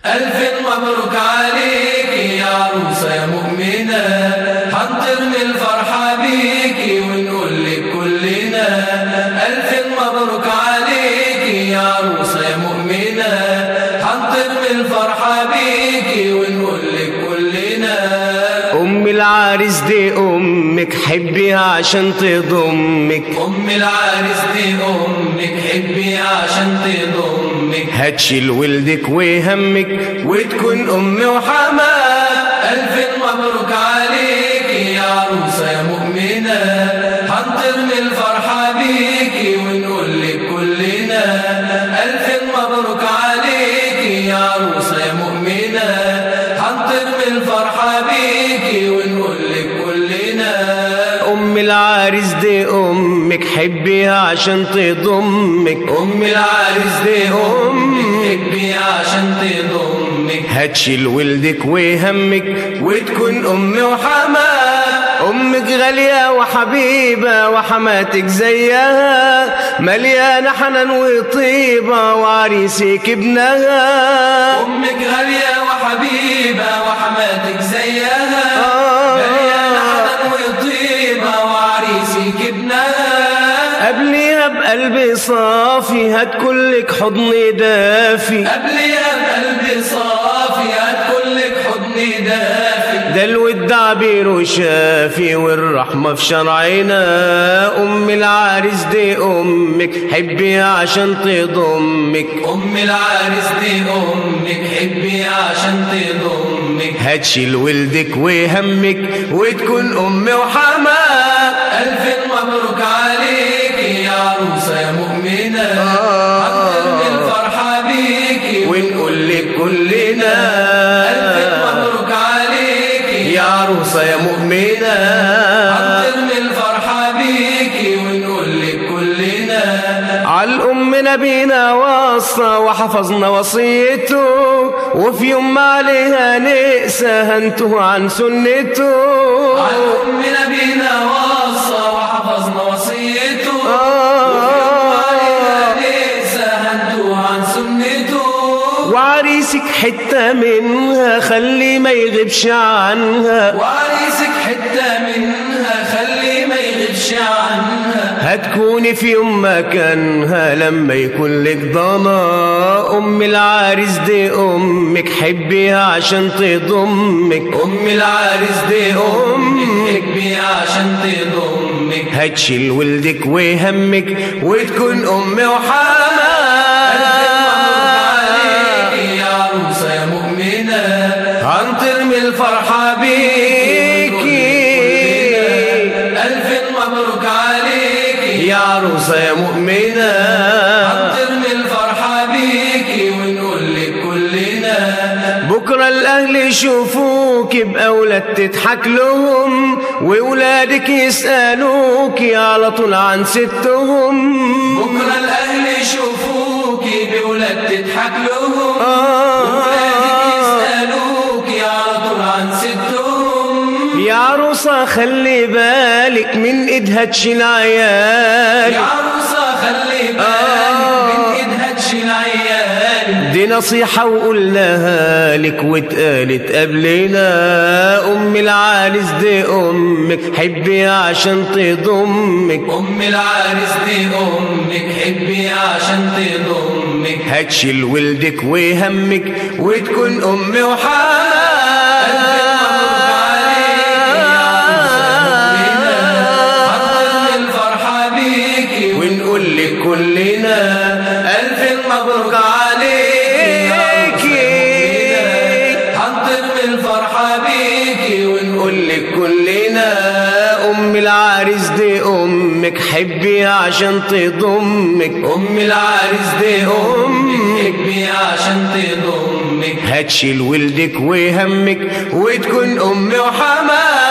ألف مبروك عليكي يا عروسة يا مؤمنة، هنطير الفرحة بيكي ونقول لك كلنا. ألف مبروك عليكي يا عروسة يا مؤمنة، هنطير الفرحة بيكي ونقول لك كلنا. أم العريس دي أمك، حبيها عشان تضمك. أم العريس دي أمك، حبيها عشان تضمك. هتشيل ولدك وهمك وتكون أم وحماك. ألف مبروك عليكي يا عروسة يا مؤمنة، هنطير الفرحة بيكي ونقول لك كلنا. ألف مبروك عليكي يا عروسة يا مؤمنة، هنطير الفرحة بيكي ونقول لك كلنا. أم العريس دي أمك، حبيها عشان تضمك. أم العريس دي أمك، حبيها عشان تضمك. هتشيل ولدك وهمك وتكون أم وحماك. أمك غالية وحبيبة وحماتك زيها، مليانة حنان وطيبة وعريسك ابنها. أمك غالية وحبيبة وحماتك زيها، مليانة حنان وطيبة وعريسك ابنها. قبليها بقلب صافي هتكون لك حضن دافي. قبليها بقلب صافي هتكون لك حضن دافي. ده الود عبير شافي والرحمة في شرعنا. أم العريس دي أمك، حبيها عشان تضمك. أم العريس دي أمك، حبيها عشان تضمك. هتشيل ولدك وهمك وتكون أم وحماك. ألف مبروك عليكي يا عروسة يا مؤمنة، هنطير الفرحة بيكي ونقول لك كلنا. ألف مبروك عليكي يا عروسة يا مؤمنة، هنطير الفرحة بيكي ونقول لك كلنا. عالأم نبينا وصى وحفظنا وصيته، وفي يوم ما عليها نقسى هنتوه عن سنته. عالأم نبينا وصى وحفظنا وصيته، وفي يوم ما عليها نقسى هنتوه عن سنته. وعريسك حتة منها خلي ما يغيبش عنها. وعريسك حتة منها خلي ما يغيبش عنها. هتكوني في يوم مكانها لما يكون لك ضنا. أم العريس دي أمك، حبيها عشان تضمك. أم العريس دي أمك، حبيها عشان تضمك. هتشيل ولدك وهمك وتكون أم وحماك. عليكي يا عروسة يا مؤمنة، هنطير الفرحة بيكي. ألف مبروك عليكي يا عروسة يا مؤمنة، هنطير الفرحة بيكي ونقول لك كلنا. بكرة الأهل يشوفوك بأولاد تضحك لهم، وولادك يسألوك على طول عن ستهم. بكرة الأهل يشوفوك بأولاد تضحك لهم، وولادك يسألوك على طول عن ستهم. يا عروسة خلي بالك من إيدها تشيل عيال. يا عروسة خلي بالك من إيدها تشيل عيال. دي نصيحة وقلناها لك واتقالت قبلنا. أم العريس دي أمك، حبيها عشان تضمك. أم العريس دي أمك، حبيها عشان تضمك. هتشيل ولدك وهمك وتكون أم وحماك. ونقول لك كلنا ألف مبروك عليكي. هنطير الفرحة بيكي ونقول لك كلنا. أم العريس دي أمك، حبيها عشان تضمك. أم العريس دي أمك، حبيها عشان تضمك. هتشيل ولدك وهمك وتكون أم وحماك.